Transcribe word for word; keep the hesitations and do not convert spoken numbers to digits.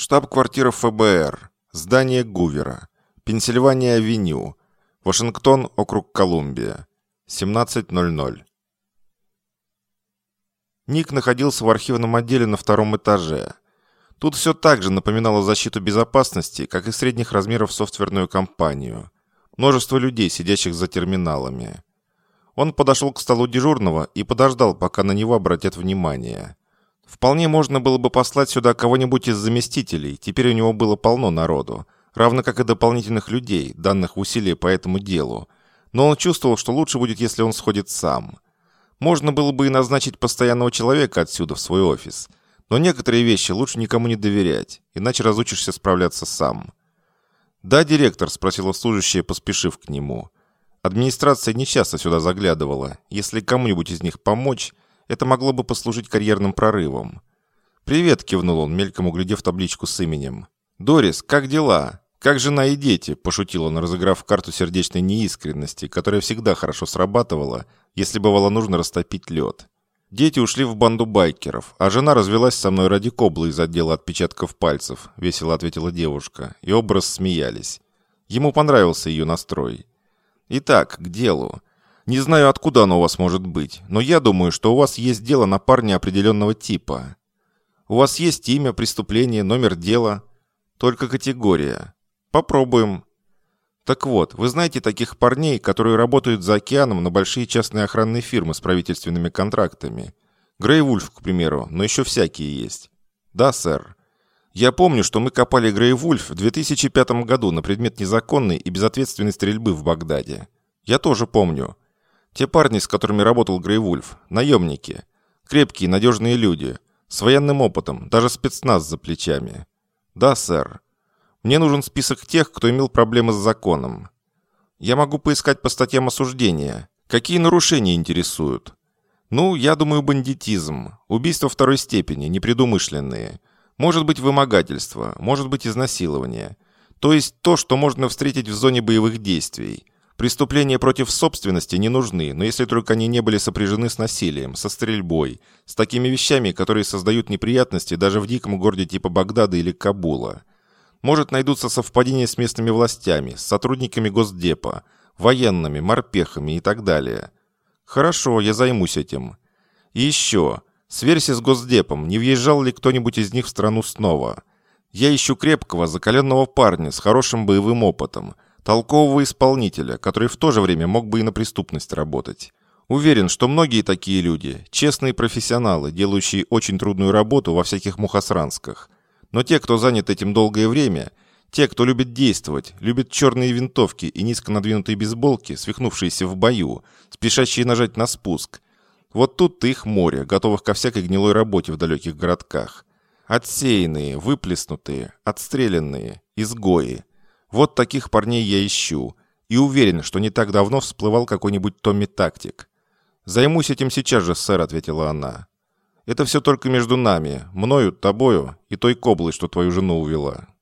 Штаб-квартира эф бэ эр. Здание Гувера. Пенсильвания-авеню. Вашингтон, округ Колумбия. семнадцать ноль ноль. Ник находился в архивном отделе на втором этаже. Тут все так же напоминало защиту безопасности, как и средних размеров софтверную компанию. Множество людей, сидящих за терминалами. Он подошел к столу дежурного и подождал, пока на него обратят внимание. Вполне можно было бы послать сюда кого-нибудь из заместителей, теперь у него было полно народу, равно как и дополнительных людей, данных в усилия по этому делу. Но он чувствовал, что лучше будет, если он сходит сам. Можно было бы и назначить постоянного человека отсюда в свой офис, но некоторые вещи лучше никому не доверять, иначе разучишься справляться сам. «Да, директор?» – спросила служащая, поспешив к нему. Администрация нечасто сюда заглядывала. Если кому-нибудь из них помочь, это могло бы послужить карьерным прорывом. «Привет», – кивнул он, мельком углядев табличку с именем. «Дорис, как дела? Как жена и дети?» – пошутил он, разыграв карту сердечной неискренности, которая всегда хорошо срабатывала, если бывало нужно растопить лед. «Дети ушли в банду байкеров, а жена развелась со мной ради коблы из отдела отпечатков пальцев», – весело ответила девушка, и оба рассмеялись. Ему понравился ее настрой. «Итак, к делу. Не знаю, откуда оно у вас может быть, но я думаю, что у вас есть дело на парня определенного типа. У вас есть имя, преступление, номер дела. Только категория. Попробуем. Так вот, вы знаете таких парней, которые работают за океаном на большие частные охранные фирмы с правительственными контрактами? Грей Вульф, к примеру, но еще всякие есть. Да, сэр. Я помню, что мы копали Грей Вульф в две тысячи пятом году на предмет незаконной и безответственной стрельбы в Багдаде. Я тоже помню. Те парни, с которыми работал Грей Вульф, наемники. Крепкие, надежные люди. С военным опытом, даже спецназ за плечами. Да, сэр. Мне нужен список тех, кто имел проблемы с законом. Я могу поискать по статьям осуждения. Какие нарушения интересуют? Ну, я думаю, бандитизм. Убийство второй степени, непредумышленные. Может быть, вымогательство, может быть, изнасилование. То есть то, что можно встретить в зоне боевых действий. Преступления против собственности не нужны, но если только они не были сопряжены с насилием, со стрельбой, с такими вещами, которые создают неприятности даже в диком городе типа Багдада или Кабула. Может, найдутся совпадения с местными властями, с сотрудниками Госдепа, военными, морпехами и так далее. Хорошо, я займусь этим. И еще, сверься с Госдепом, не въезжал ли кто-нибудь из них в страну снова. Я ищу крепкого, закаленного парня с хорошим боевым опытом, толкового исполнителя, который в то же время мог бы и на преступность работать. Уверен, что многие такие люди – честные профессионалы, делающие очень трудную работу во всяких мухосрансках. Но те, кто занят этим долгое время, те, кто любит действовать, любит черные винтовки и низко надвинутые бейсболки, свихнувшиеся в бою, спешащие нажать на спуск, вот тут-то их море, готовых ко всякой гнилой работе в далеких городках. Отсеянные, выплеснутые, отстрелянные, изгои. Вот таких парней я ищу, и уверен, что не так давно всплывал какой-нибудь Томми Тактик. «Займусь этим сейчас же, сэр», — ответила она. «Это все только между нами, мною, тобою и той коблой, что твою жену увела».